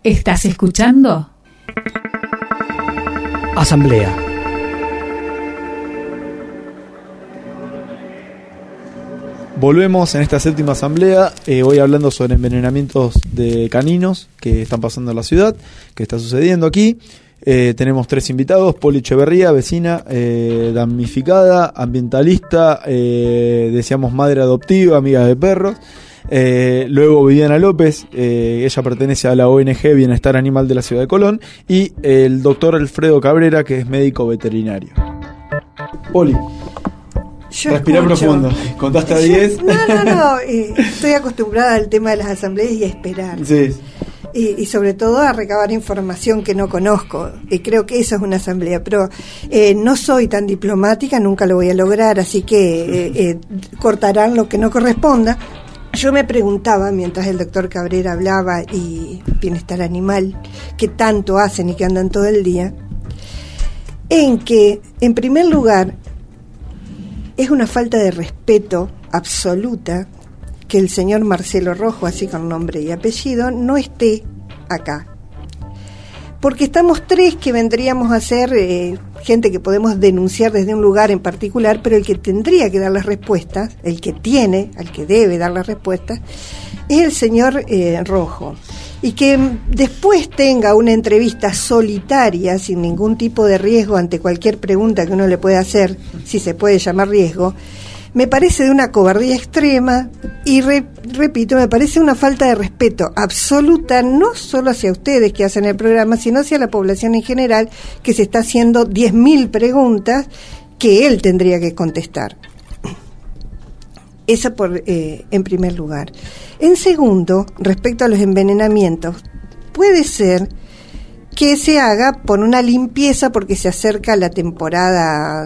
¿Estás escuchando? Asamblea. Volvemos en esta séptima asamblea, hoy hablando sobre envenenamientos de caninos que están pasando en la ciudad, que está sucediendo aquí. Tenemos 3 invitados: Poli Echeverría, vecina, damnificada, ambientalista, decíamos madre adoptiva, amiga de perros. Luego Viviana López, ella pertenece a la ONG Bienestar Animal de la ciudad de Colón. Y el doctor Alfredo Cabrera, que es médico veterinario. Poli. Respirá profundo. ¿Contaste a 10? No. Estoy acostumbrada al tema de las asambleas y a esperar. Sí. Y sobre todo a recabar información que no conozco. Y creo que eso es una asamblea. Pero no soy tan diplomática, nunca lo voy a lograr, así que cortarán lo que no corresponda. Yo me preguntaba, mientras el doctor Cabrera hablaba y Bienestar Animal, que tanto hacen y que andan todo el día, en que, en primer lugar, es una falta de respeto absoluta que el señor Marcelo Rojo, así con nombre y apellido, no esté acá. Porque estamos 3 que vendríamos a ser gente que podemos denunciar desde un lugar en particular, pero el que tendría que dar las respuestas, el que debe dar las respuestas, es el señor Rojo. Y que después tenga una entrevista solitaria, sin ningún tipo de riesgo ante cualquier pregunta que uno le pueda hacer, si se puede llamar riesgo, me parece de una cobardía extrema y, repito, me parece una falta de respeto absoluta, no solo hacia ustedes que hacen el programa, sino hacia la población en general, que se está haciendo 10.000 preguntas que él tendría que contestar. Eso en primer lugar. En segundo, respecto a los envenenamientos, puede ser que se haga por una limpieza porque se acerca la temporada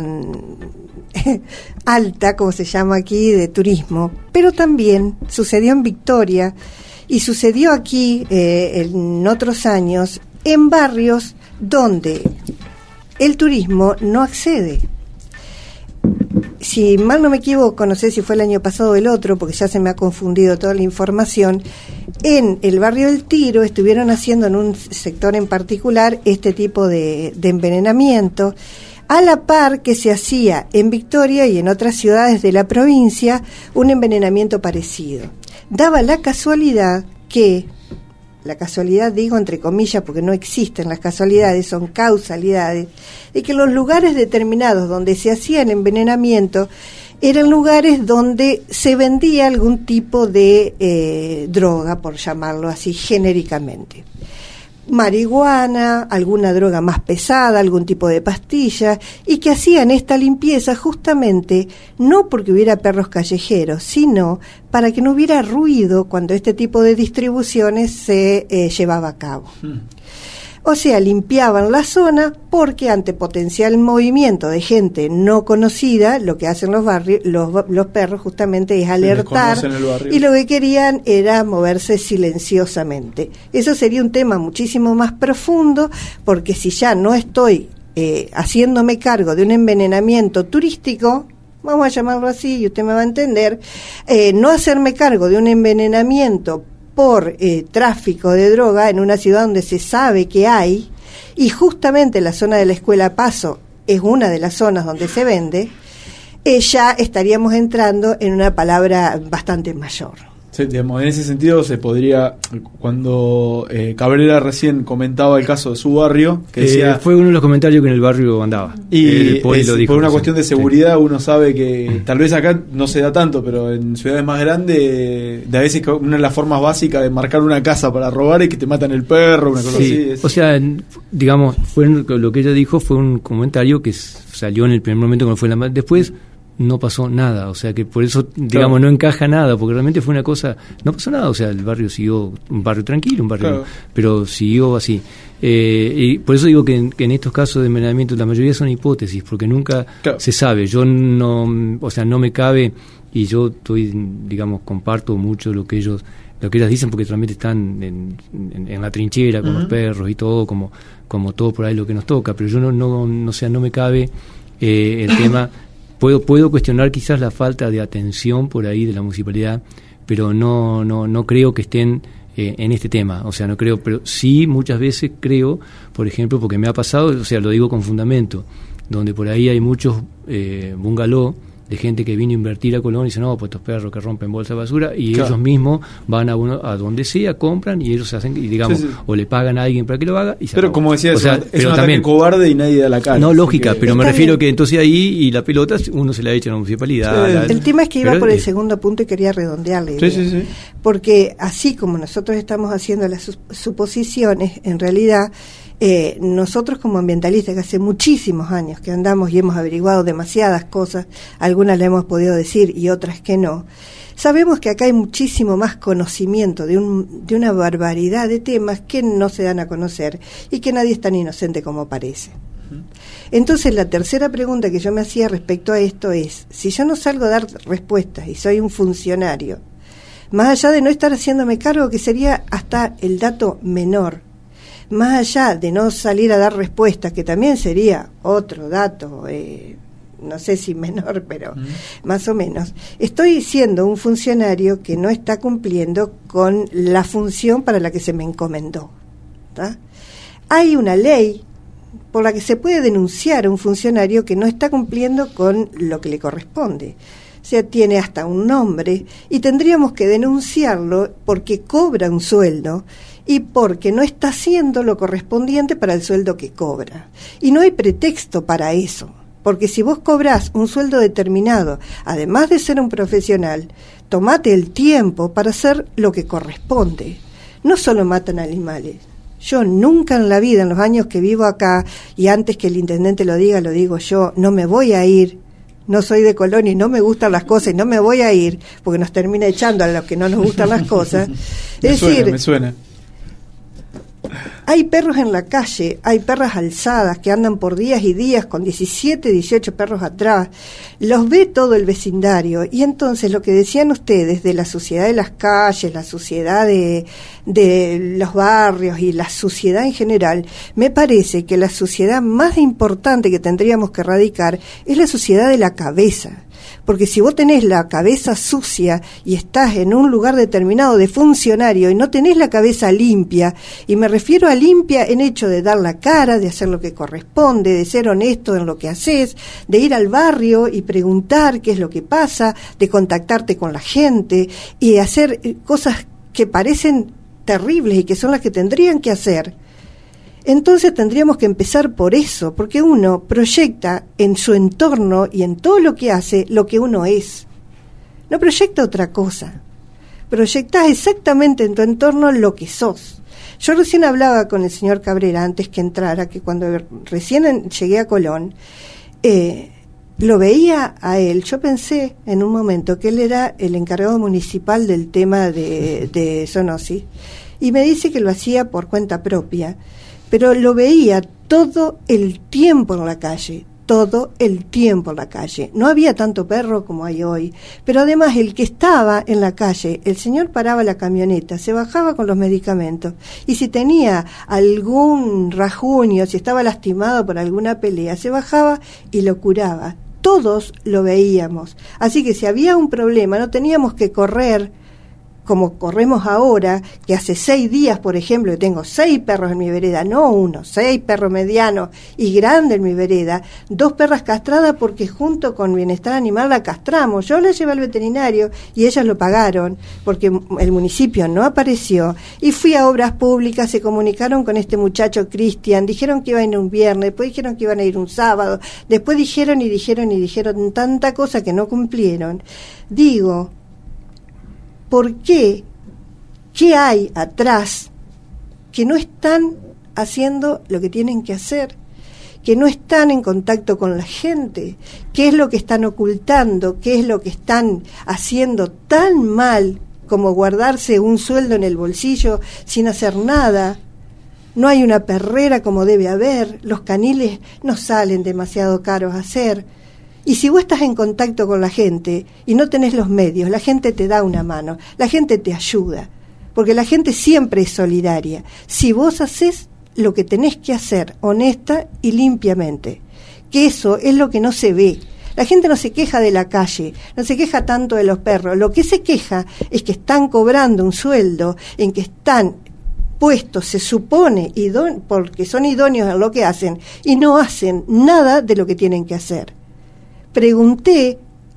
alta, como se llama aquí, de turismo, pero también sucedió en Victoria y sucedió aquí en otros años en barrios donde el turismo no accede. Si mal no me equivoco, no sé si fue el año pasado o el otro, porque ya se me ha confundido toda la información, en el barrio del Tiro estuvieron haciendo en un sector en particular este tipo de envenenamiento, a la par que se hacía en Victoria y en otras ciudades de la provincia un envenenamiento parecido. Daba la casualidad digo entre comillas porque no existen las casualidades, son causalidades, de que los lugares determinados donde se hacía el envenenamiento eran lugares donde se vendía algún tipo de droga, por llamarlo así genéricamente. Marihuana, alguna droga más pesada, algún tipo de pastilla, y que hacían esta limpieza justamente no porque hubiera perros callejeros, sino para que no hubiera ruido cuando este tipo de distribuciones se llevaba a cabo. O sea, limpiaban la zona porque ante potencial movimiento de gente no conocida, lo que hacen los barrios, los perros justamente es alertar, y lo que querían era moverse silenciosamente. Eso sería un tema muchísimo más profundo, porque si ya no estoy haciéndome cargo de un envenenamiento turístico, vamos a llamarlo así y usted me va a entender, no hacerme cargo de un envenenamiento por tráfico de droga en una ciudad donde se sabe que hay, y justamente la zona de la Escuela Paso es una de las zonas donde se vende, ya estaríamos entrando en una palabra bastante mayor. Sí, digamos, en ese sentido se podría, cuando Cabrera recién comentaba el caso de su barrio, que decía, fue uno de los comentarios que en el barrio andaba, y lo dijo, por una cuestión de seguridad, sí. Uno sabe que tal vez acá no se da tanto, pero en ciudades más grandes, de a veces una de las formas básicas de marcar una casa para robar es que te matan el perro, una cosa así. O sea, digamos, lo que ella dijo fue un comentario que salió en el primer momento cuando fue la después no pasó nada, o sea que por eso, digamos, no encaja nada, porque realmente fue una cosa, no pasó nada, o sea, el barrio siguió, un barrio tranquilo, pero siguió así. Y por eso digo que en estos casos de envenenamiento la mayoría son hipótesis, porque nunca se sabe. Yo no me cabe, y yo comparto mucho lo que ellas dicen, porque realmente están en la trinchera con los perros y todo, como todo por ahí lo que nos toca, pero yo no me cabe el tema. Puedo cuestionar quizás la falta de atención por ahí de la municipalidad, pero no creo que estén en este tema. O sea, no creo, pero sí muchas veces creo, por ejemplo, porque me ha pasado, o sea, lo digo con fundamento, donde por ahí hay muchos bungalow de gente que vino a invertir a Colón y dice, no, pues estos perros que rompen bolsa de basura, y ellos mismos van a donde sea, compran y ellos se hacen, y digamos, o le pagan a alguien para que lo haga y se pero acabó. como decía, o sea, es un ataque cobarde y nadie da la cara. No, lógica, pero me refiero que entonces ahí y la pelota uno se la echa a la municipalidad. El tema es que iba por el segundo punto y quería redondearle. Sí. Porque así como nosotros estamos haciendo las suposiciones, en realidad nosotros como ambientalistas, que hace muchísimos años que andamos y hemos averiguado demasiadas cosas, algunas le hemos podido decir y otras que no, sabemos que acá hay muchísimo más conocimiento de una barbaridad de temas que no se dan a conocer y que nadie es tan inocente como parece. Entonces la tercera pregunta que yo me hacía respecto a esto es, si yo no salgo a dar respuestas y soy un funcionario, más allá de no estar haciéndome cargo, que sería hasta el dato menor, más allá de no salir a dar respuestas, que también sería otro dato, no sé si menor, pero más o menos, estoy siendo un funcionario que no está cumpliendo con la función para la que se me encomendó, ¿tá? Hay una ley por la que se puede denunciar a un funcionario que no está cumpliendo con lo que le corresponde. O sea, tiene hasta un nombre y tendríamos que denunciarlo porque cobra un sueldo y porque no está haciendo lo correspondiente para el sueldo que cobra. Y no hay pretexto para eso, porque si vos cobrás un sueldo determinado, además de ser un profesional, tomate el tiempo para hacer lo que corresponde. No solo matan animales. Yo nunca en la vida, en los años que vivo acá, y antes que el intendente lo digo yo, no me voy a ir. No soy de Colón y no me gustan las cosas y no me voy a ir, porque nos termina echando a los que no nos gustan las cosas. Me suena. Hay perros en la calle, hay perras alzadas que andan por días y días con 17, 18 perros atrás, los ve todo el vecindario, y entonces lo que decían ustedes de la suciedad de las calles, la suciedad de los barrios y la suciedad en general, me parece que la suciedad más importante que tendríamos que erradicar es la suciedad de la cabeza. Porque si vos tenés la cabeza sucia y estás en un lugar determinado de funcionario y no tenés la cabeza limpia, y me refiero a limpia en hecho de dar la cara, de hacer lo que corresponde, de ser honesto en lo que haces, de ir al barrio y preguntar qué es lo que pasa, de contactarte con la gente y hacer cosas que parecen terribles y que son las que tendrían que hacer, entonces tendríamos que empezar por eso, porque uno proyecta en su entorno y en todo lo que hace lo que uno es. No proyecta otra cosa. Proyectás exactamente en tu entorno lo que sos. Yo recién hablaba con el señor Cabrera antes que entrara, que cuando recién llegué a Colón, lo veía a él. Yo pensé en un momento que él era el encargado municipal del tema de zoonosis, y me dice que lo hacía por cuenta propia. Pero lo veía todo el tiempo en la calle, todo el tiempo en la calle. No había tanto perro como hay hoy, pero además el que estaba en la calle, el señor paraba la camioneta, se bajaba con los medicamentos, y si tenía algún rasguño, si estaba lastimado por alguna pelea, se bajaba y lo curaba. Todos lo veíamos. Así que si había un problema, no teníamos que correr como corremos ahora, que hace 6 días, por ejemplo, que tengo 6 perros en mi vereda, no uno, 6 perros medianos y grandes en mi vereda, 2 perras castradas porque junto con Bienestar Animal la castramos. Yo la llevé al veterinario y ellas lo pagaron porque el municipio no apareció, y fui a Obras Públicas, se comunicaron con este muchacho Cristian, dijeron que iban a ir un viernes, después dijeron que iban a ir un sábado, después dijeron tanta cosa que no cumplieron. Digo, ¿por qué? ¿Qué hay atrás que no están haciendo lo que tienen que hacer? Que no están en contacto con la gente. ¿Qué es lo que están ocultando? ¿Qué es lo que están haciendo tan mal como guardarse un sueldo en el bolsillo sin hacer nada? No hay una perrera como debe haber. Los caniles no salen demasiado caros a hacer. Y si vos estás en contacto con la gente y no tenés los medios, la gente te da una mano, la gente te ayuda, porque la gente siempre es solidaria. Si vos haces lo que tenés que hacer, honesta y limpiamente, que eso es lo que no se ve. La gente no se queja de la calle, no se queja tanto de los perros. Lo que se queja es que están cobrando un sueldo en que están puestos, se supone, porque son idóneos en lo que hacen, y no hacen nada de lo que tienen que hacer. Pregunté,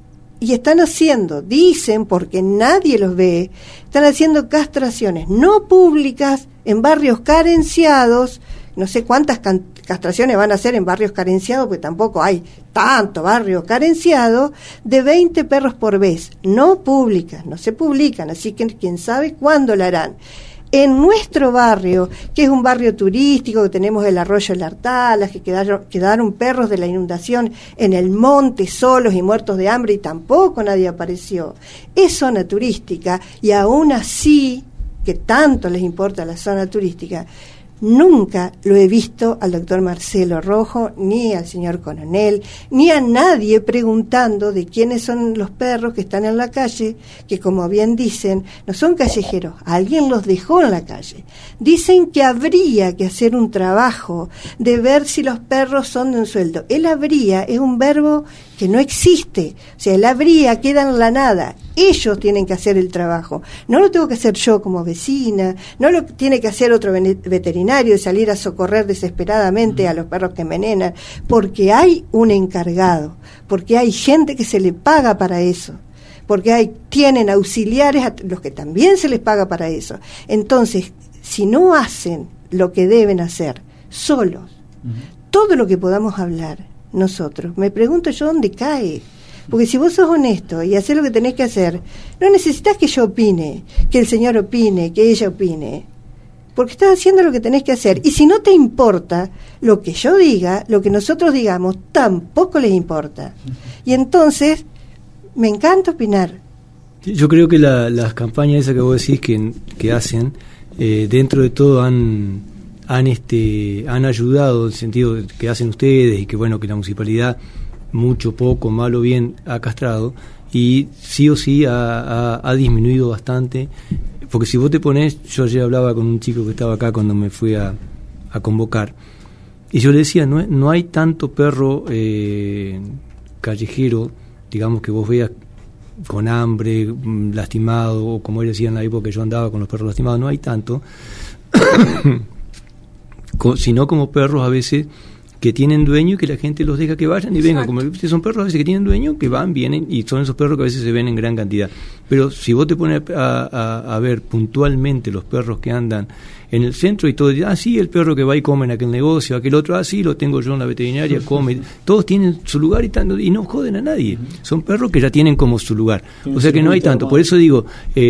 y están haciendo, dicen, porque nadie los ve, están haciendo castraciones no públicas en barrios carenciados. No sé cuántas castraciones van a hacer en barrios carenciados, porque tampoco hay tanto barrio carenciado, de 20 perros por vez, no públicas, no se publican, así que quién sabe cuándo la harán. En nuestro barrio, que es un barrio turístico, que tenemos el arroyo La Artalas, que quedaron perros de la inundación en el monte solos y muertos de hambre y tampoco nadie apareció. Es zona turística y aún así, que tanto les importa la zona turística, nunca lo he visto al doctor Marcelo Rojo, ni al señor Coronel, ni a nadie preguntando de quiénes son los perros que están en la calle, que como bien dicen, no son callejeros, alguien los dejó en la calle. Dicen que habría que hacer un trabajo de ver si los perros son de un sueldo. El habría es un verbo que no existe, o sea, el habría queda en la nada. Ellos tienen que hacer el trabajo, no lo tengo que hacer yo como vecina, no lo tiene que hacer otro veterinario de salir a socorrer desesperadamente a los perros que envenenan, porque hay un encargado, porque hay gente que se le paga para eso, porque tienen auxiliares a los que también se les paga para eso. Entonces, si no hacen lo que deben hacer solos, todo lo que podamos hablar nosotros, me pregunto yo dónde cae. Porque si vos sos honesto y haces lo que tenés que hacer, no necesitas que yo opine, que el señor opine, que ella opine, porque estás haciendo lo que tenés que hacer. Y si no te importa lo que yo diga, lo que nosotros digamos, tampoco les importa. Y entonces, me encanta opinar. Yo creo que las campañas esas que vos decís que hacen, dentro de todo han ayudado, en el sentido de que hacen ustedes y que bueno, que la municipalidad mucho, poco, mal o bien ha castrado, y sí o sí ha disminuido bastante, porque si vos te ponés, yo ayer hablaba con un chico que estaba acá cuando me fui a convocar, y yo le decía, no hay tanto perro callejero, digamos, que vos veas con hambre, lastimado, o como él decía en la época que yo andaba con los perros lastimados, no hay tanto, sino como perros a veces que tienen dueño y que la gente los deja que vayan y vengan. Como son perros a veces que tienen dueño, que van, vienen, y son esos perros que a veces se ven en gran cantidad. Pero si vos te pones a ver puntualmente los perros que andan en el centro y todo, sí, el perro que va y come en aquel negocio, aquel otro, sí, lo tengo yo en la veterinaria, come, todos tienen su lugar y no joden a nadie. Son perros que ya tienen como su lugar. O sea que no hay tanto. Por eso digo,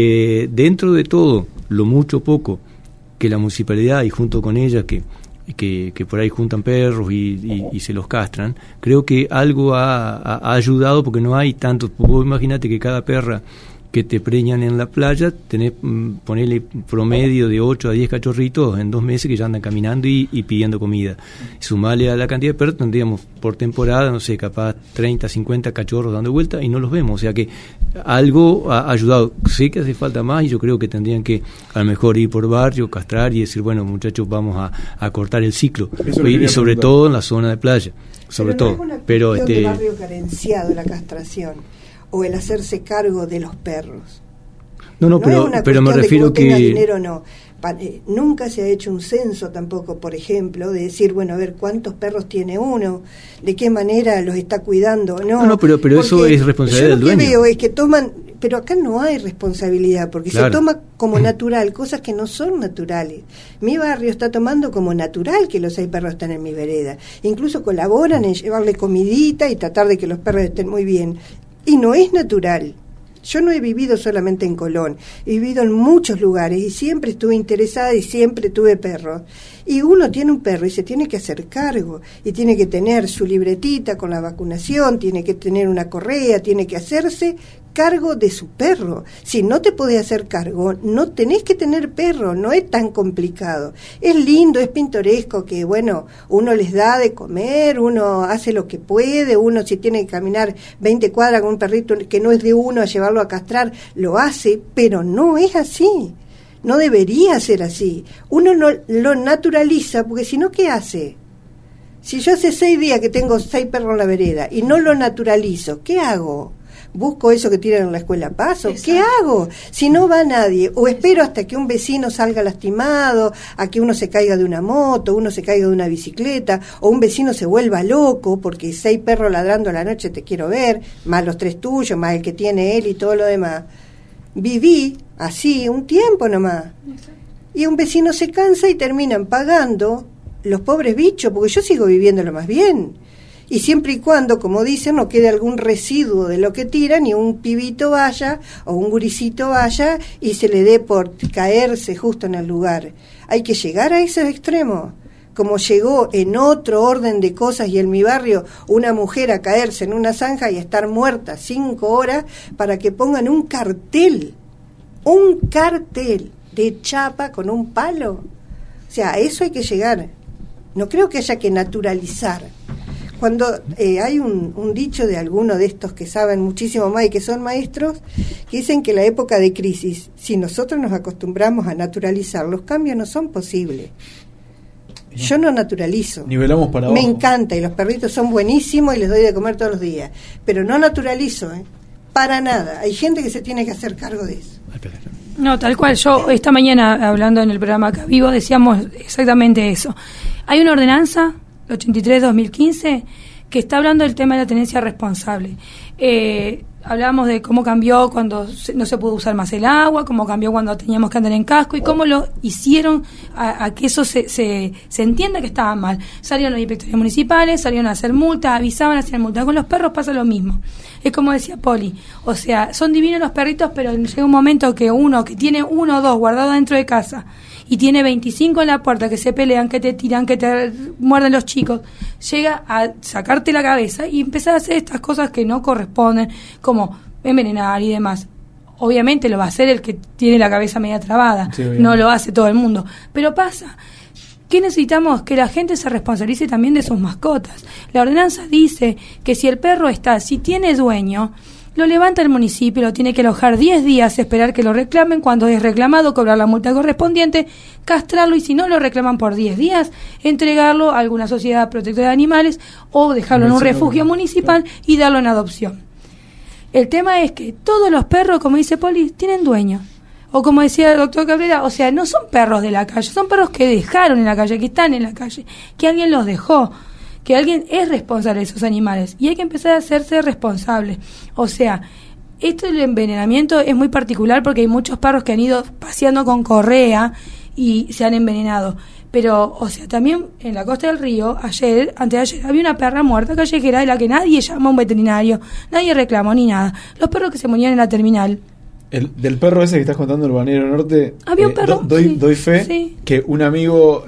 dentro de todo, lo mucho poco que la municipalidad y junto con ella que por ahí juntan perros y se los castran, creo que algo ha ayudado, porque no hay tanto. Vos imaginate que cada perra que te preñan en la playa, tenés, ponele promedio de 8 a 10 cachorritos en 2 meses que ya andan caminando y pidiendo comida. Sumale a la cantidad de perros, tendríamos por temporada, no sé, capaz 30, 50 cachorros dando vuelta y no los vemos. O sea que algo ha ayudado. Sé que hace falta más y yo creo que tendrían que a lo mejor ir por barrio, castrar y decir, bueno, muchachos, vamos a cortar el ciclo. Y sobre todo en la zona de playa. Sobre todo. Pero de barrio carenciado, la castración o el hacerse cargo de los perros. No, pero me refiero que dinero, no. Nunca se ha hecho un censo tampoco, por ejemplo, de decir, bueno, a ver cuántos perros tiene uno, de qué manera los está cuidando. No, pero eso es responsabilidad del dueño. Yo lo que veo es que toman, pero acá no hay responsabilidad, porque se toma como natural cosas que no son naturales. Mi barrio está tomando como natural que los 6 perros están en mi vereda. Incluso colaboran en llevarle comidita y tratar de que los perros estén muy bien. Y no es natural. Yo no he vivido solamente en Colón, he vivido en muchos lugares y siempre estuve interesada y siempre tuve perros. Y uno tiene un perro y se tiene que hacer cargo, y tiene que tener su libretita con la vacunación, tiene que tener una correa, tiene que hacerse cargo de su perro. Si no te podés hacer cargo, no tenés que tener perro, no es tan complicado. Es lindo, es pintoresco que, bueno, uno les da de comer, uno hace lo que puede, uno si tiene que caminar 20 cuadras con un perrito que no es de uno a llevarlo a castrar, lo hace, pero no es así. No debería ser así. Uno no lo naturaliza, porque si no, ¿qué hace? Si yo hace 6 días que tengo 6 perros en la vereda y no lo naturalizo, ¿qué hago? ¿Busco eso que tiran en la escuela Paso? ¿Qué hago? Si no va nadie, o espero hasta que un vecino salga lastimado, a que uno se caiga de una moto, uno se caiga de una bicicleta, o un vecino se vuelva loco porque 6 perros ladrando a la noche te quiero ver, más los 3 tuyos, más el que tiene él y todo lo demás. Viví así un tiempo nomás. Y un vecino se cansa y terminan pagando los pobres bichos, porque yo sigo viviéndolo más bien. Y siempre y cuando, como dicen, no quede algún residuo de lo que tiran y un pibito vaya o un guricito vaya y se le dé por caerse justo en el lugar. Hay que llegar a ese extremo. Como llegó en otro orden de cosas y en mi barrio una mujer a caerse en una zanja y estar muerta 5 horas para que pongan un cartel de chapa con un palo. O sea, a eso hay que llegar. No creo que haya que naturalizar. Cuando hay un dicho de alguno de estos que saben muchísimo más y que son maestros, que dicen que la época de crisis, si nosotros nos acostumbramos a naturalizar, los cambios no son posibles. Yo no naturalizo. Nivelamos para abajo. Me encanta y los perritos son buenísimos y les doy de comer todos los días. Pero no naturalizo, para nada. Hay gente que se tiene que hacer cargo de eso. No, tal cual. Yo esta mañana, hablando en el programa Acá Vivo, decíamos exactamente eso. Hay una ordenanza, 83-2015, que está hablando del tema de la tenencia responsable. Hablábamos de cómo cambió cuando no se pudo usar más el agua, cómo cambió cuando teníamos que andar en casco y cómo lo hicieron a que eso se entienda que estaba mal. Salieron los inspectores municipales, salieron a hacer multas, avisaban, hacían multas. Con los perros pasa lo mismo. Es como decía Poli, o sea, son divinos los perritos, pero llega un momento que uno que tiene 1 o 2 guardados dentro de casa y tiene 25 en la puerta que se pelean, que te tiran, que te muerden los chicos, llega a sacarte la cabeza y empezar a hacer estas cosas que no corresponden, como envenenar y demás. Obviamente lo va a hacer el que tiene la cabeza media trabada, sí, no lo hace todo el mundo, pero pasa. ¿Qué necesitamos? Que la gente se responsabilice también de sus mascotas. La ordenanza dice que si el perro si tiene dueño, lo levanta el municipio, lo tiene que alojar 10 días, esperar que lo reclamen, cuando es reclamado, cobrar la multa correspondiente, castrarlo y si no lo reclaman por 10 días, entregarlo a alguna sociedad protectora de animales o dejarlo en un refugio municipal y darlo en adopción. El tema es que todos los perros, como dice Poli, tienen dueño. O como decía el doctor Cabrera, o sea, no son perros de la calle, son perros que dejaron en la calle, que están en la calle, que alguien los dejó, que alguien es responsable de esos animales y hay que empezar a hacerse responsable. O sea, esto del envenenamiento es muy particular porque hay muchos perros que han ido paseando con correa y se han envenenado. Pero, o sea, también en la costa del río, antes de ayer, había una perra muerta callejera de la que nadie llamó a un veterinario, nadie reclamó ni nada. Los perros que se morían en la terminal. Del perro ese que estás contando, el Balneario Norte, había un perro, doy fe que un amigo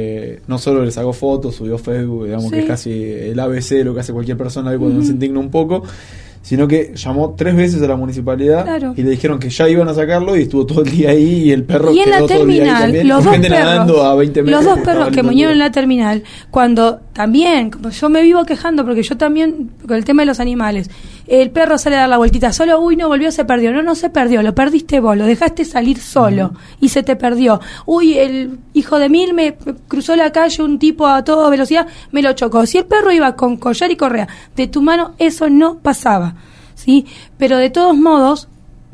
no solo le sacó fotos, subió Facebook, digamos que es casi el ABC, lo que hace cualquier persona cuando se indigna un poco, sino que llamó 3 veces a la municipalidad y le dijeron que ya iban a sacarlo y estuvo todo el día ahí y el perro y en quedó la terminal, todo el día ahí también, los con dos gente perros, nadando a 20 metros. Los 2 perros que murieron en la terminal, cuando también, como yo me vivo quejando, porque yo también, con el tema de los animales, el perro sale a dar la vueltita solo, no volvió, se perdió. No se perdió, lo perdiste vos, lo dejaste salir solo y se te perdió. El hijo de Mil me cruzó la calle, un tipo a toda velocidad, me lo chocó. Si el perro iba con collar y correa de tu mano, eso no pasaba, ¿sí? Pero de todos modos,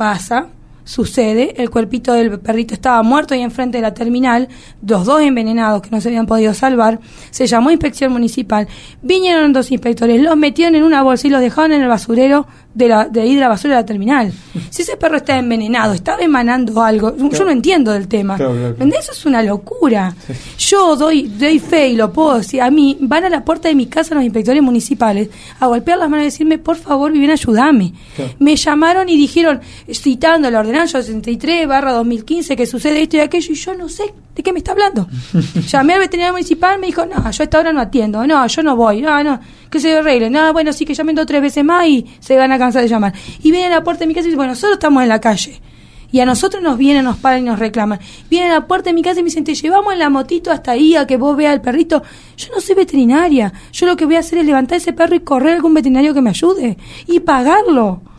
sucede, el cuerpito del perrito estaba muerto ahí enfrente de la terminal, los 2 envenenados que no se habían podido salvar, se llamó inspección municipal, vinieron 2 inspectores, los metieron en una bolsa y los dejaron en el basurero de ir de la basura de la terminal. Si ese perro está envenenado, estaba emanando algo, yo no entiendo del tema. Claro. Eso es una locura. Sí. Yo doy fe y lo puedo decir. A mí van a la puerta de mi casa los inspectores municipales a golpear las manos y decirme, por favor, Viviana, ayúdame. Claro. Me llamaron y dijeron, citando la ordenanza 63/2015, que sucede esto y aquello, y yo no sé de qué me está hablando. Llamé al veterinario municipal, me dijo, no, yo a esta hora no atiendo, no, yo no voy, no, que se arreglen, bueno, sí, que llamen 2 o 3 veces más y se van a cansar de llamar. Y viene a la puerta de mi casa y dice, bueno, nosotros estamos en la calle. Y a nosotros nos vienen, nos paran y nos reclaman. Vienen a la puerta de mi casa y me dicen, te llevamos en la motito hasta ahí a que vos veas al perrito. Yo no soy veterinaria. Yo lo que voy a hacer es levantar ese perro y correr a algún veterinario que me ayude. Y pagarlo.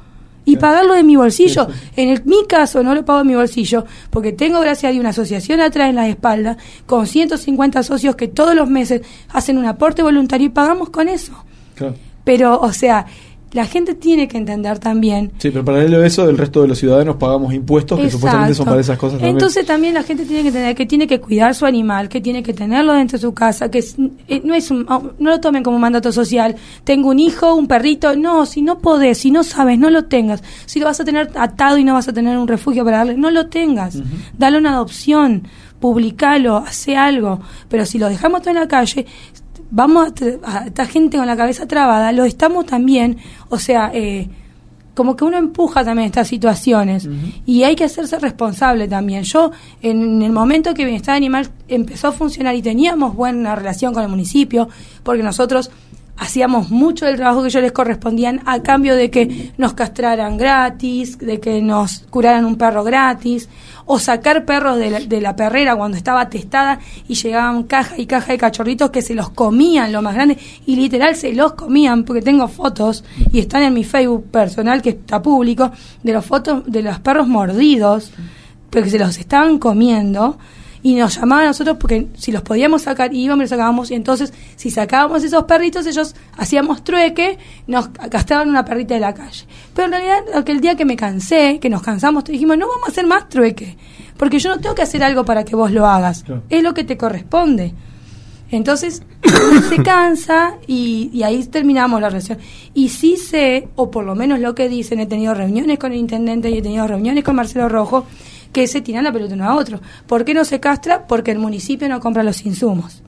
y pagarlo de mi bolsillo. Mi caso no lo pago de mi bolsillo porque tengo, gracias a Dios, una asociación atrás en la espalda con 150 socios que todos los meses hacen un aporte voluntario y pagamos con eso. Claro. Pero, o sea, la gente tiene que entender también. Sí, pero paralelo a eso, el resto de los ciudadanos pagamos impuestos que supuestamente son para esas cosas también. Entonces también la gente tiene que entender que tiene que cuidar su animal, que tiene que tenerlo dentro de su casa, que no lo tomen como un mandato social. Tengo un hijo, un perrito. No, si no podés, si no sabes, no lo tengas. Si lo vas a tener atado y no vas a tener un refugio para darle, no lo tengas. Uh-huh. Dale una adopción, publicalo, hace algo. Pero si lo dejamos todo en la calle, vamos a esta gente con la cabeza trabada, lo estamos también, o sea, como que uno empuja también estas situaciones. Uh-huh. Y hay que hacerse responsable también. Yo, en el momento que Bienestar Animal empezó a funcionar y teníamos buena relación con el municipio, porque nosotros hacíamos mucho del trabajo que ellos les correspondían a cambio de que nos castraran gratis, de que nos curaran un perro gratis, o sacar perros de la perrera cuando estaba testada y llegaban caja y caja de cachorritos que se los comían, lo más grande, y literal se los comían, porque tengo fotos y están en mi Facebook personal que está público, de las fotos de los perros mordidos, porque se los estaban comiendo. Y nos llamaban a nosotros porque si los podíamos sacar, íbamos y los sacábamos. Y entonces, si sacábamos esos perritos, ellos hacíamos trueque, nos castraban una perrita de la calle. Pero en realidad, aquel día que me cansé, que nos cansamos, dijimos, no vamos a hacer más trueque, porque yo no tengo que hacer algo para que vos lo hagas. Claro. Es lo que te corresponde. Entonces, se cansa y ahí terminamos la relación. Y sí sé, o por lo menos lo que dicen, he tenido reuniones con el intendente y he tenido reuniones con Marcelo Rojo, que se tiran la pelota uno a otro. ¿Por qué no se castra? Porque el municipio no compra los insumos.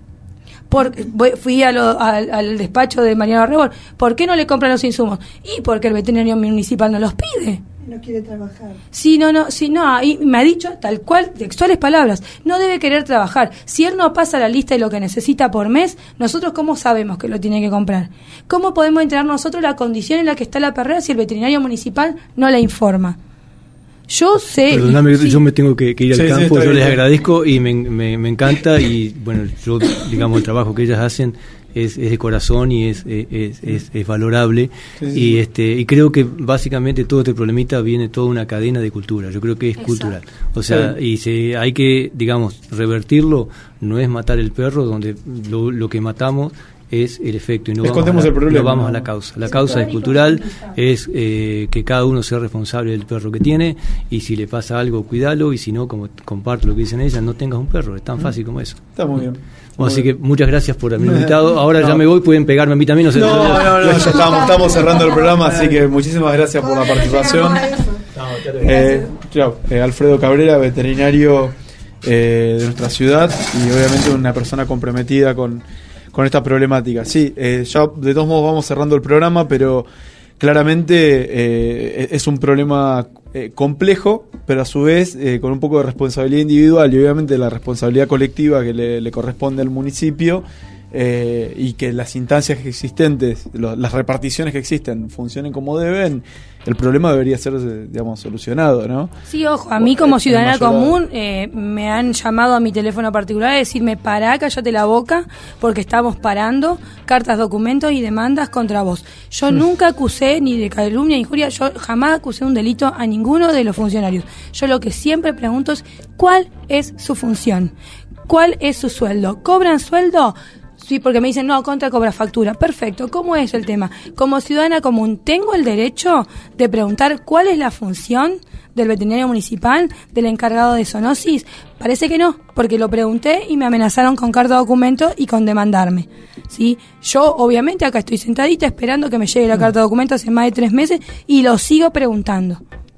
Fui al despacho de Mariano Rebol. ¿Por qué no le compran los insumos? Y porque el veterinario municipal no los pide. No quiere trabajar. Sí, no, y me ha dicho tal cual, textuales palabras, no debe querer trabajar. Si él no pasa la lista de lo que necesita por mes, nosotros ¿cómo sabemos que lo tiene que comprar? ¿Cómo podemos enterar nosotros la condición en la que está la perrera si el veterinario municipal no la informa? Yo sé... Perdóname, sí. Yo me tengo que ir al campo, yo les agradezco y me encanta y bueno, yo digamos el trabajo que ellas hacen es de corazón y es valorable. Sí. Y creo que básicamente todo este problemita viene toda una cadena de cultura, yo creo que es cultural. O sea, y hay que, digamos, revertirlo, no es matar el perro, donde lo que matamos es el efecto y no vamos a la causa. La causa es cultural, es que cada uno sea responsable del perro que tiene y si le pasa algo, cuídalo y si no, como comparto lo que dicen ellas, no tengas un perro, es tan fácil como eso. Está muy bien. Bueno, así que muchas gracias por haberme invitado. Ahora ya me voy, pueden pegarme a mí también. Ya estamos cerrando el programa, así que muchísimas gracias por la participación. Alfredo Cabrera, veterinario de nuestra ciudad y obviamente una persona comprometida con esta problemática. Sí, ya de todos modos vamos cerrando el programa, pero claramente es un problema complejo, pero a su vez con un poco de responsabilidad individual y obviamente la responsabilidad colectiva que le corresponde al municipio y que las instancias existentes, las reparticiones que existen funcionen como deben. El problema debería ser, digamos, solucionado, ¿no? Sí, ojo, a mí como ciudadana común me han llamado a mi teléfono particular a decirme, pará, cállate la boca, porque estamos parando cartas, documentos y demandas contra vos. Yo nunca acusé ni de calumnia ni injuria, yo jamás acusé un delito a ninguno de los funcionarios. Yo lo que siempre pregunto es, ¿cuál es su función? ¿Cuál es su sueldo? ¿Cobran sueldo? Sí, porque me dicen, no, contra cobra factura. Perfecto, ¿cómo es el tema? Como ciudadana común, ¿tengo el derecho de preguntar cuál es la función del veterinario municipal, del encargado de zoonosis? Parece que no, porque lo pregunté y me amenazaron con carta de documento y con demandarme. ¿Sí? Yo, obviamente, acá estoy sentadita esperando que me llegue la carta de documento hace más de 3 meses y lo sigo preguntando.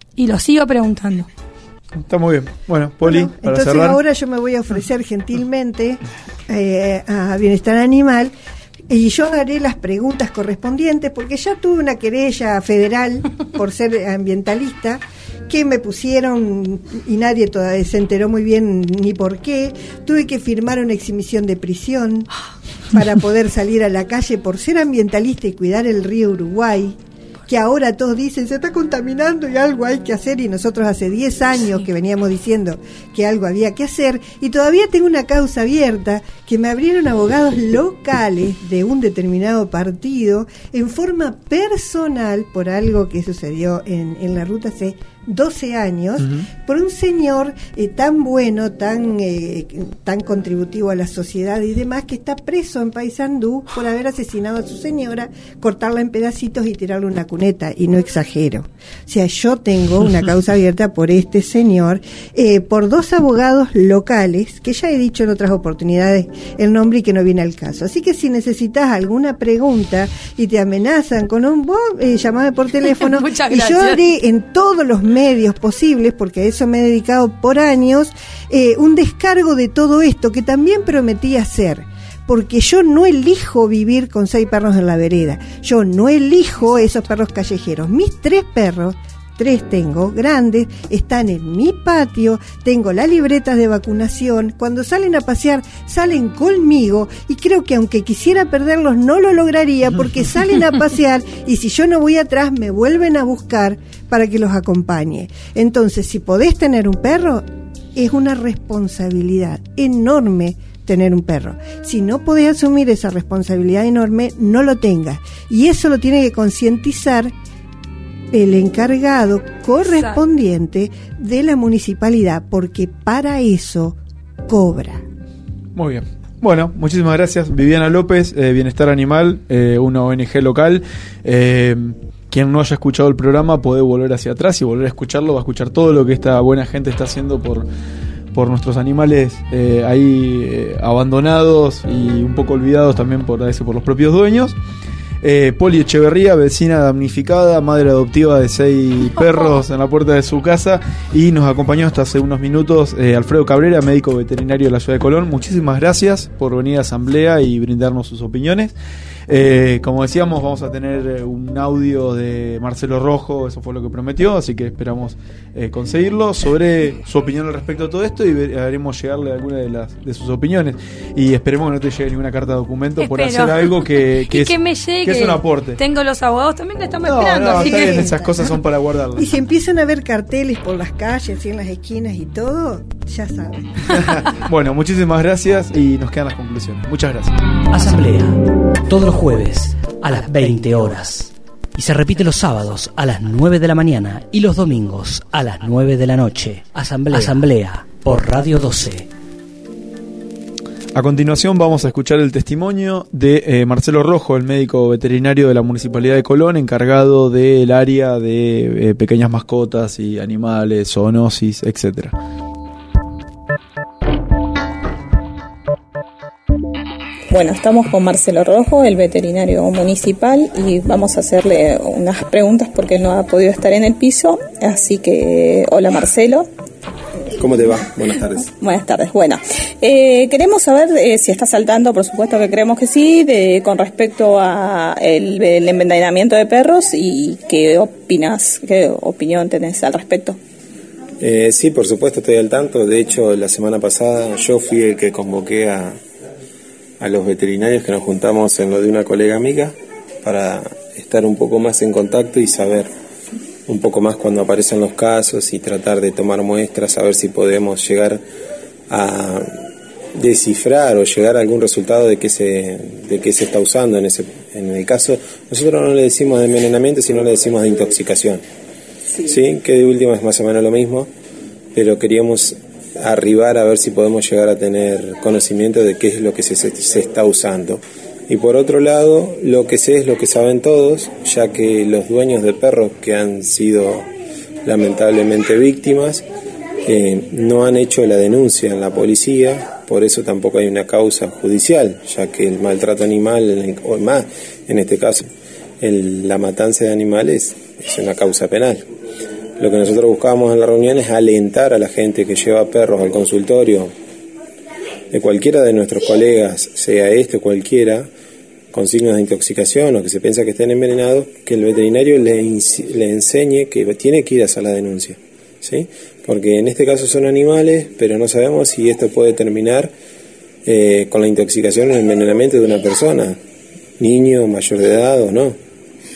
Está muy bien. Bueno, Poli, para entonces cerrar. Ahora yo me voy a ofrecer gentilmente a Bienestar Animal y yo haré las preguntas correspondientes porque ya tuve una querella federal por ser ambientalista que me pusieron y nadie todavía se enteró muy bien ni por qué. Tuve que firmar una exhibición de prisión para poder salir a la calle por ser ambientalista y cuidar el río Uruguay, que ahora todos dicen se está contaminando y algo hay que hacer, y nosotros hace 10 años que veníamos diciendo que algo había que hacer, y todavía tengo una causa abierta que me abrieron abogados locales de un determinado partido en forma personal por algo que sucedió en la ruta hace 12 años, por un señor tan bueno, tan contributivo a la sociedad y demás, que está preso en Paysandú por haber asesinado a su señora, cortarla en pedacitos y tirarle una cuneta, y no exagero. O sea, yo tengo una causa abierta por este señor, por 2 abogados locales, que ya he dicho en otras oportunidades el nombre y que no viene al caso. Así que si necesitas alguna pregunta y te amenazan con vos, llamame por teléfono y yo haré en todos los medios posibles, porque a eso me he dedicado por años, un descargo de todo esto que también prometí hacer, porque yo no elijo vivir con 6 perros en la vereda, yo no elijo esos perros callejeros. Mis 3 perros, 3 tengo, grandes, están en mi patio, tengo las libretas de vacunación, cuando salen a pasear, salen conmigo, y creo que aunque quisiera perderlos no lo lograría, porque salen a pasear, y si yo no voy atrás me vuelven a buscar para que los acompañe. Entonces, si podés tener un perro, es una responsabilidad enorme tener un perro. Si no podés asumir esa responsabilidad enorme, no lo tengas. Y eso lo tiene que concientizar el encargado correspondiente de la municipalidad, porque para eso cobra. Muy bien. Bueno, muchísimas gracias. Viviana López, Bienestar Animal, una ONG local. Quien no haya escuchado el programa puede volver hacia atrás y volver a escucharlo, va a escuchar todo lo que esta buena gente está haciendo por nuestros animales ahí abandonados y un poco olvidados también por los propios dueños. Poli Echeverría, vecina damnificada, madre adoptiva de 6 perros en la puerta de su casa, y nos acompañó hasta hace unos minutos Alfredo Cabrera, médico veterinario de la ciudad de Colón. Muchísimas gracias por venir a asamblea y brindarnos sus opiniones. Como decíamos, vamos a tener un audio de Marcelo Rojo, eso fue lo que prometió, así que esperamos conseguirlo, sobre su opinión al respecto de todo esto, y haremos llegarle alguna de sus opiniones, y esperemos que no te llegue ninguna carta de documento por hacer algo que es un aporte. Tengo los abogados también que estamos esperando. Así que bien, esas cosas son para guardarlas. Y si empiezan a ver carteles por las calles y en las esquinas y todo, ya saben. Bueno, muchísimas gracias y nos quedan las conclusiones. Muchas gracias. Asamblea, todos los jueves a las 20 horas. Y se repite los sábados a las 9 de la mañana y los domingos a las 9 de la noche. Asamblea por Radio 12. A continuación vamos a escuchar el testimonio de Marcelo Rojo, el médico veterinario de la Municipalidad de Colón, encargado del área de pequeñas mascotas y animales, zoonosis, etcétera. Bueno, estamos con Marcelo Rojo, el veterinario municipal, y vamos a hacerle unas preguntas porque él no ha podido estar en el piso. Así que, hola Marcelo. ¿Cómo te va? Buenas tardes. Buenas tardes. Bueno, queremos saber si estás al tanto, por supuesto que creemos que sí, con respecto a el envenenamiento de perros, y qué opinas, qué opinión tenés al respecto. Sí, por supuesto estoy al tanto. De hecho, la semana pasada yo fui el que convoqué a los veterinarios, que nos juntamos en lo de una colega amiga para estar un poco más en contacto y saber un poco más cuando aparecen los casos, y tratar de tomar muestras, a ver si podemos llegar a descifrar o llegar a algún resultado de qué se está usando en el caso. Nosotros no le decimos de envenenamiento, sino le decimos de intoxicación. Sí, que de última es más o menos lo mismo, pero queríamos arribar a ver si podemos llegar a tener conocimiento de qué es lo que se está usando. Y por otro lado, lo que sé es lo que saben todos, ya que los dueños de perros que han sido lamentablemente víctimas no han hecho la denuncia en la policía, por eso tampoco hay una causa judicial, ya que el maltrato animal, o más en este caso la matanza de animales, es una causa penal. Lo que nosotros buscábamos en la reunión es alentar a la gente que lleva perros al consultorio de cualquiera de nuestros colegas, sea este o cualquiera, con signos de intoxicación o que se piensa que estén envenenados, que el veterinario le enseñe que tiene que ir a hacer la denuncia, ¿sí? Porque en este caso son animales, pero no sabemos si esto puede terminar con la intoxicación o el envenenamiento de una persona, niño, mayor de edad o no.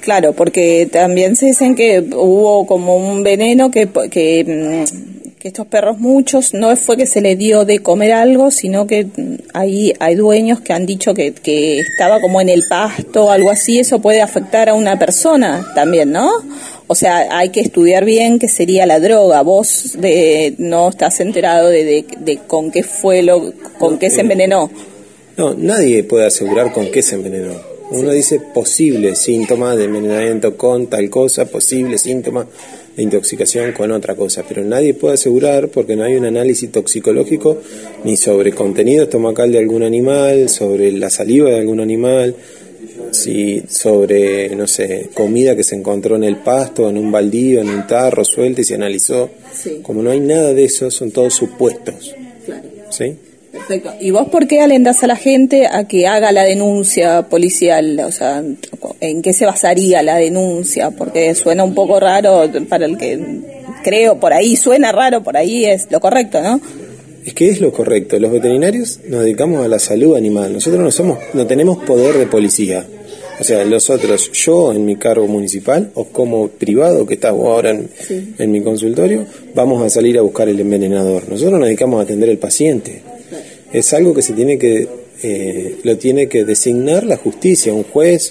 Claro, porque también se dicen que hubo como un veneno que estos perros muchos, no fue que se le dio de comer algo, sino que ahí hay dueños que han dicho que estaba como en el pasto o algo así. Eso puede afectar a una persona también, ¿no? O sea, hay que estudiar bien qué sería la droga. Vos no estás enterado de con qué fue con qué se envenenó. No, nadie puede asegurar con qué se envenenó. Uno dice posibles síntomas de envenenamiento con tal cosa, posibles síntomas de intoxicación con otra cosa, pero nadie puede asegurar porque no hay un análisis toxicológico ni sobre contenido estomacal de algún animal, sobre la saliva de algún animal, sobre, no sé, comida que se encontró en el pasto, en un baldío, en un tarro suelto y se analizó. Sí. Como no hay nada de eso, son todos supuestos. Claro. ¿Sí? Perfecto. ¿Y vos por qué alentás a la gente a que haga la denuncia policial? O sea, ¿en qué se basaría la denuncia? Porque suena un poco raro para el que creo, por ahí suena raro, por ahí es lo correcto, ¿no? Es que es lo correcto. Los veterinarios nos dedicamos a la salud animal. Nosotros no tenemos poder de policía. O sea, nosotros, yo en mi cargo municipal o como privado que está ahora en mi consultorio, vamos a salir a buscar el envenenador. Nosotros nos dedicamos a atender al paciente. Es algo que lo tiene que designar la justicia, un juez.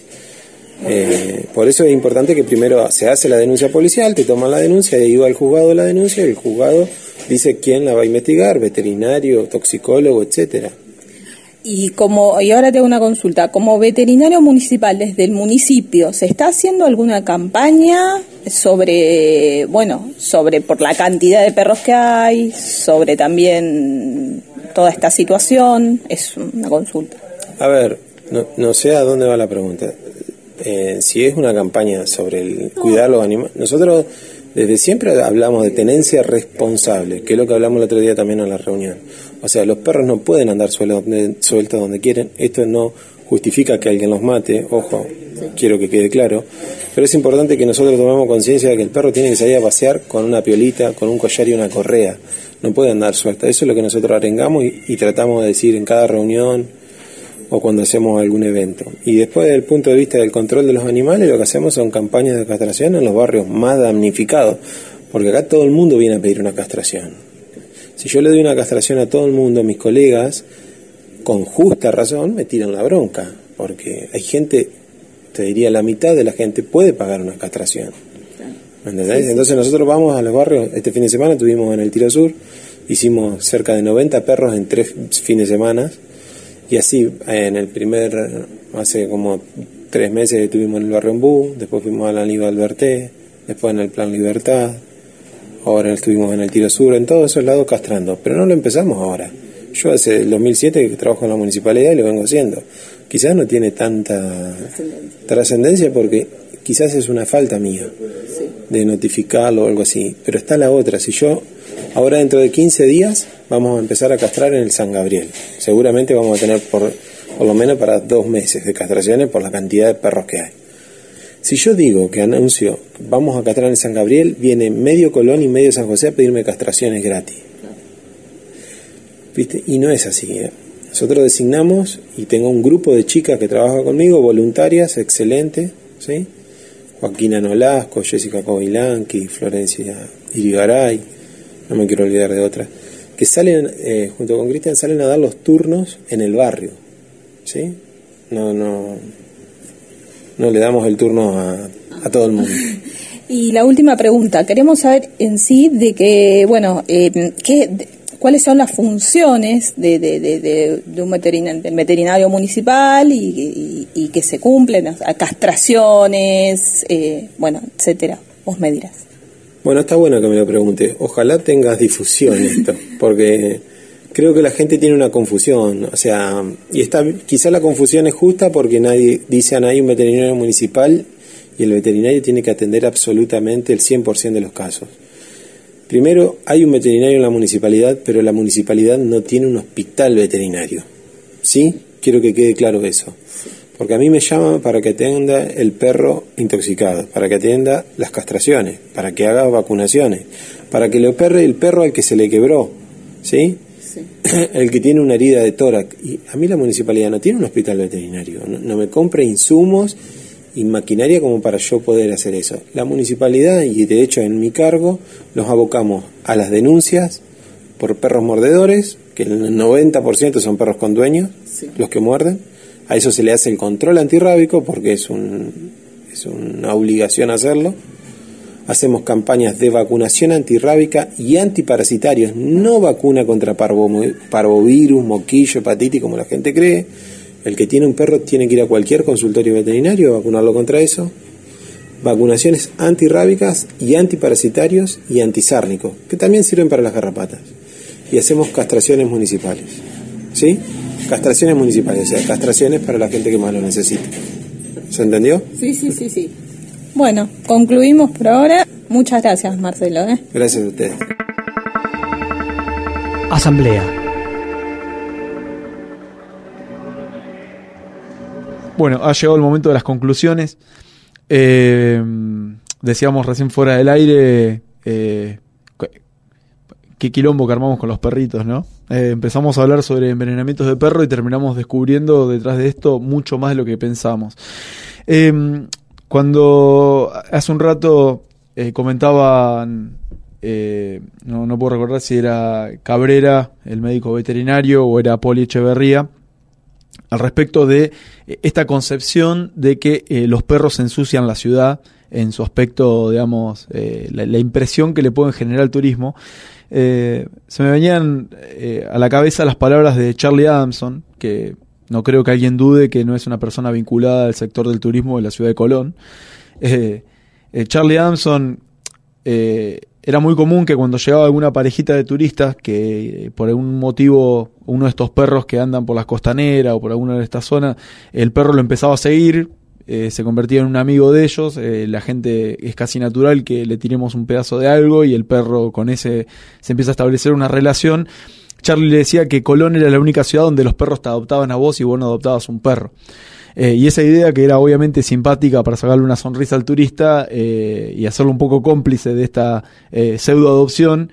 Por eso es importante que primero se hace la denuncia policial, te toman la denuncia, y ahí va al juzgado la denuncia, y el juzgado dice quién la va a investigar, veterinario, toxicólogo, etcétera. Y ahora te hago una consulta, como veterinario municipal desde el municipio, ¿se está haciendo alguna campaña sobre por la cantidad de perros que hay, sobre también toda esta situación? Es una consulta. A ver, no sé a dónde va la pregunta. Si es una campaña sobre cuidar los animales, nosotros desde siempre hablamos de tenencia responsable, que es lo que hablamos el otro día también en la reunión. O sea, los perros no pueden andar sueltos donde quieren. Esto no justifica que alguien los mate, ojo, quiero que quede claro. Pero es importante que nosotros tomemos conciencia de que el perro tiene que salir a pasear con una piolita, con un collar y una correa. No puede andar suelto. Eso es lo que nosotros arengamos y tratamos de decir en cada reunión o cuando hacemos algún evento. Y después, desde el punto de vista del control de los animales, lo que hacemos son campañas de castración en los barrios más damnificados, porque acá todo el mundo viene a pedir una castración. Si yo le doy una castración a todo el mundo, mis colegas, con justa razón, me tiran la bronca, porque hay gente, te diría la mitad de la gente puede pagar una castración. ¿Me entendés? Entonces nosotros vamos a los barrios. Este fin de semana estuvimos en el Tiro Sur, hicimos cerca de 90 perros en 3 fines de semana. Y así, hace como 3 meses estuvimos en el barrio Embú, después fuimos a la Aníbal Berté, después en el Plan Libertad, ahora estuvimos en el Tiro Sur, en todos esos lados castrando, pero no lo empezamos ahora. Yo desde el 2007 que trabajo en la municipalidad y lo vengo haciendo. Quizás no tiene tanta trascendencia porque quizás es una falta mía de notificarlo o algo así, pero está la otra. Si yo ahora dentro de 15 días vamos a empezar a castrar en el San Gabriel, seguramente vamos a tener por lo menos para 2 meses de castraciones por la cantidad de perros que hay. Si yo digo que anuncio vamos a castrar en el San Gabriel, viene medio Colón y medio San José a pedirme castraciones gratis. ¿Viste? Y no es así, ¿eh? Nosotros designamos y tengo un grupo de chicas que trabajan conmigo, voluntarias, excelente, ¿sí? Joaquina Nolasco, Jessica Covilanqui, Florencia Irigaray, no me quiero olvidar de otras, que salen, junto con Cristian, salen a dar los turnos en el barrio, ¿sí? No le damos el turno a todo el mundo. Y la última pregunta, queremos saber en sí de que, cuáles son las funciones de un veterinario municipal y que se cumplen, castraciones, etcétera. Vos me dirás. Bueno, está bueno que me lo preguntes. Ojalá tengas difusión esto, porque creo que la gente tiene una confusión. O sea, quizá la confusión es justa porque nadie dice hay un veterinario municipal y el veterinario tiene que atender absolutamente el 100% de los casos. Primero, hay un veterinario en la municipalidad, pero la municipalidad no tiene un hospital veterinario. ¿Sí? Quiero que quede claro eso. Porque a mí me llaman para que atienda el perro intoxicado, para que atienda las castraciones, para que haga vacunaciones, para que le opere el perro al que se le quebró, ¿sí? El que tiene una herida de tórax. Y a mí la municipalidad no tiene un hospital veterinario, no me compra insumos y maquinaria como para yo poder hacer eso. La municipalidad, y de hecho en mi cargo, nos abocamos a las denuncias por perros mordedores, que el 90% son perros con dueños, sí, los que muerden. A eso se le hace el control antirrábico porque es una obligación hacerlo. Hacemos campañas de vacunación antirrábica y antiparasitarios, no vacuna contra parvovirus, moquillo, hepatitis como la gente cree. El que tiene un perro tiene que ir a cualquier consultorio veterinario a vacunarlo contra eso. Vacunaciones antirrábicas y antiparasitarios y antisárnicos, que también sirven para las garrapatas. Y hacemos castraciones municipales, ¿sí? Castraciones municipales, o sea, castraciones para la gente que más lo necesita. ¿Se entendió? Sí. Bueno, concluimos por ahora. Muchas gracias, Marcelo. Gracias a ustedes. Asamblea. Bueno, ha llegado el momento de las conclusiones. Decíamos recién fuera del aire qué quilombo que armamos con los perritos, ¿no? Empezamos a hablar sobre envenenamientos de perro y terminamos descubriendo detrás de esto mucho más de lo que pensamos. Cuando hace un rato comentaban, no puedo recordar si era Cabrera, el médico veterinario, o era Poli Echeverría, al respecto de esta concepción de que los perros ensucian la ciudad en su aspecto, digamos, la impresión que le pueden generar al turismo. Se me venían a la cabeza las palabras de Charlie Adamson, que no creo que alguien dude que no es una persona vinculada al sector del turismo de la ciudad de Colón. Charlie Adamson, era muy común que cuando llegaba alguna parejita de turistas que por algún motivo uno de estos perros que andan por las costaneras o por alguna de estas zonas, el perro lo empezaba a seguir, se convertía en un amigo de ellos, la gente es casi natural que le tiremos un pedazo de algo y el perro con ese se empieza a establecer una relación. Charlie le decía que Colón era la única ciudad donde los perros te adoptaban a vos y vos no adoptabas un perro. Y esa idea, que era obviamente simpática para sacarle una sonrisa al turista y hacerlo un poco cómplice de esta pseudo adopción,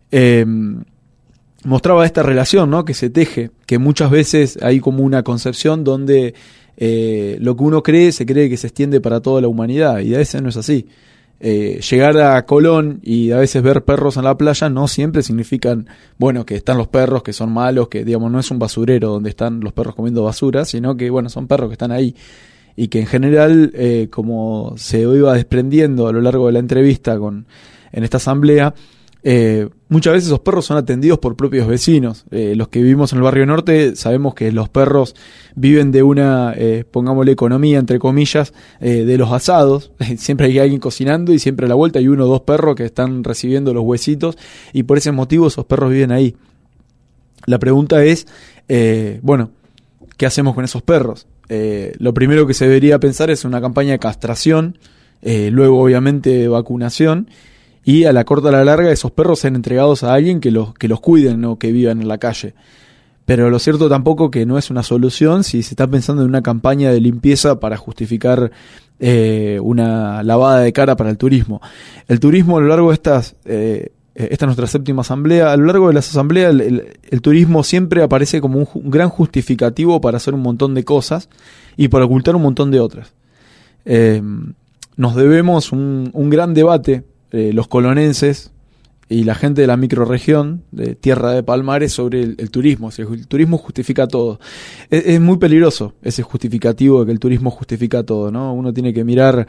mostraba esta relación, ¿no?, que se teje, que muchas veces hay como una concepción donde lo que uno cree, se cree que se extiende para toda la humanidad, y a veces no es así. Llegar a Colón y a veces ver perros en la playa no siempre significan, bueno, que están los perros, que son malos, que digamos no es un basurero donde están los perros comiendo basura, sino que bueno, son perros que están ahí, y que en general, como se iba desprendiendo a lo largo de la entrevista en esta asamblea, muchas veces esos perros son atendidos por propios vecinos. Los que vivimos en el barrio norte sabemos que los perros viven de una, pongámosle, economía, entre comillas, de los asados. Siempre hay alguien cocinando y siempre a la vuelta hay 1 o 2 perros que están recibiendo los huesitos, y por ese motivo esos perros viven ahí. La pregunta es, bueno, ¿qué hacemos con esos perros? Lo primero que se debería pensar es una campaña de castración, luego obviamente de vacunación, y a la corta o a la larga esos perros sean entregados a alguien que los cuiden, no que vivan en la calle. Pero lo cierto tampoco que no es una solución si se está pensando en una campaña de limpieza para justificar una lavada de cara para el turismo. El turismo, a lo largo de esta es nuestra 7ª asamblea, a lo largo de las asambleas el turismo siempre aparece como un gran justificativo para hacer un montón de cosas y para ocultar un montón de otras. Nos debemos un gran debate, los colonenses y la gente de la microrregión de Tierra de Palmares, sobre el turismo. El turismo justifica todo. Es muy peligroso ese justificativo de que el turismo justifica todo, ¿no? Uno tiene que mirar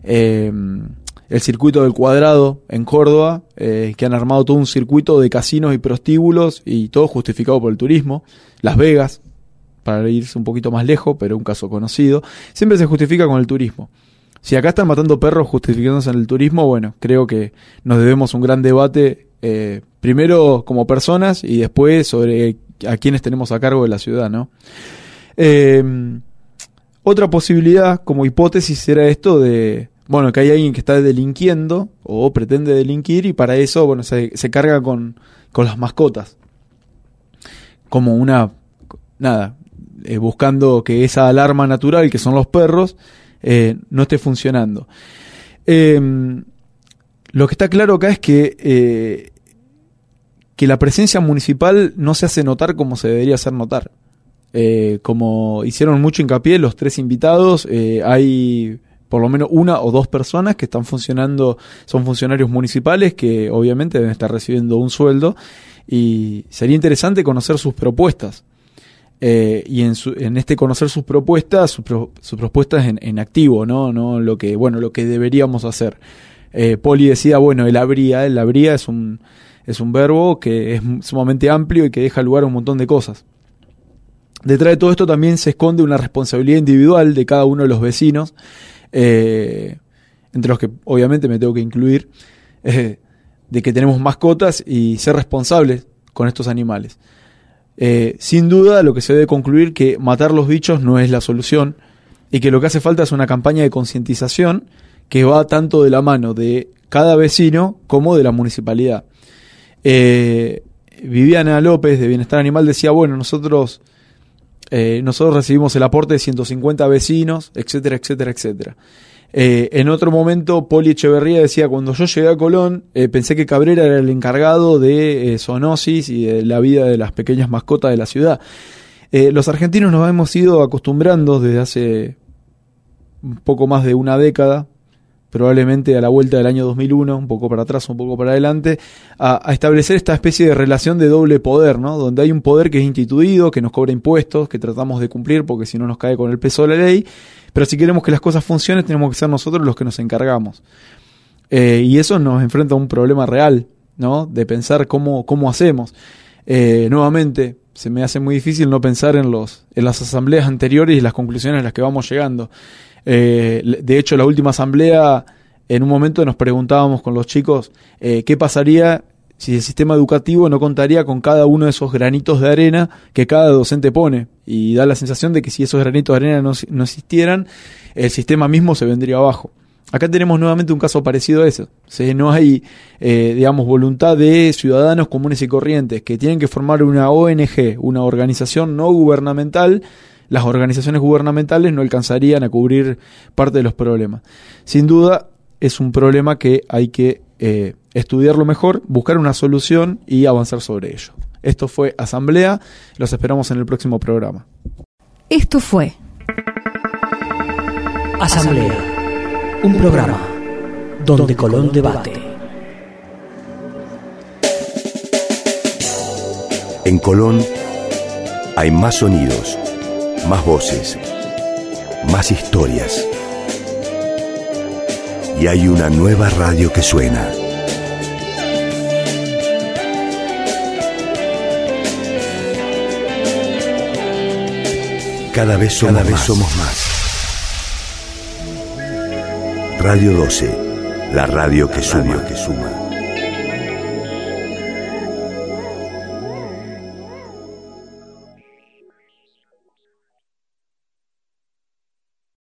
el circuito del Cuadrado en Córdoba, que han armado todo un circuito de casinos y prostíbulos, y todo justificado por el turismo. Las Vegas, para irse un poquito más lejos, pero un caso conocido, siempre se justifica con el turismo. Si acá están matando perros justificándose en el turismo, bueno, creo que nos debemos un gran debate, primero como personas y después sobre a quienes tenemos a cargo de la ciudad, ¿no? Otra posibilidad como hipótesis era esto de, bueno, que hay alguien que está delinquiendo o pretende delinquir, y para eso, bueno, se carga con las mascotas. Como buscando que esa alarma natural que son los perros no esté funcionando. Lo que está claro acá es que la presencia municipal no se hace notar como se debería hacer notar. Como hicieron mucho hincapié los 3 invitados, hay por lo menos una o dos personas que están funcionando, son funcionarios municipales que obviamente deben estar recibiendo un sueldo, y sería interesante conocer sus propuestas. Y en este conocer sus propuestas, sus propuestas en activo, no lo que deberíamos hacer. Poli decía, el habría es un verbo que es sumamente amplio y que deja lugar a un montón de cosas. Detrás de todo esto también se esconde una responsabilidad individual de cada uno de los vecinos, entre los que obviamente me tengo que incluir, de que tenemos mascotas y ser responsables con estos animales. Sin duda, lo que se debe concluir que matar los bichos no es la solución, y que lo que hace falta es una campaña de concientización que va tanto de la mano de cada vecino como de la municipalidad. Viviana López de Bienestar Animal decía, nosotros recibimos el aporte de 150 vecinos, etcétera, etcétera, etcétera. En otro momento, Poli Echeverría decía, cuando yo llegué a Colón, pensé que Cabrera era el encargado de zoonosis y de la vida de las pequeñas mascotas de la ciudad. Los argentinos nos hemos ido acostumbrando desde hace un poco más de una década, probablemente a la vuelta del año 2001, un poco para atrás, un poco para adelante, a establecer esta especie de relación de doble poder, ¿no? Donde hay un poder que es instituido, que nos cobra impuestos, que tratamos de cumplir porque si no nos cae con el peso de la ley, pero si queremos que las cosas funcionen tenemos que ser nosotros los que nos encargamos. Y eso nos enfrenta a un problema real, ¿no? De pensar cómo hacemos. Nuevamente, se me hace muy difícil no pensar en las asambleas anteriores y las conclusiones a las que vamos llegando. De hecho, la última asamblea, en un momento nos preguntábamos con los chicos qué pasaría si el sistema educativo no contaría con cada uno de esos granitos de arena que cada docente pone, y da la sensación de que si esos granitos de arena no existieran, el sistema mismo se vendría abajo. Acá tenemos nuevamente un caso parecido a eso. No hay voluntad de ciudadanos comunes y corrientes que tienen que formar una ONG, una organización no gubernamental. Las organizaciones gubernamentales no alcanzarían a cubrir parte de los problemas. Sin duda, es un problema que hay que estudiarlo mejor, buscar una solución y avanzar sobre ello. Esto fue Asamblea. Los esperamos en el próximo programa. Esto fue Asamblea, un programa donde Colón debate. En Colón hay más sonidos, más voces, más historias. Y hay una nueva radio que suena. Cada vez somos más. Radio 12, la radio que suma.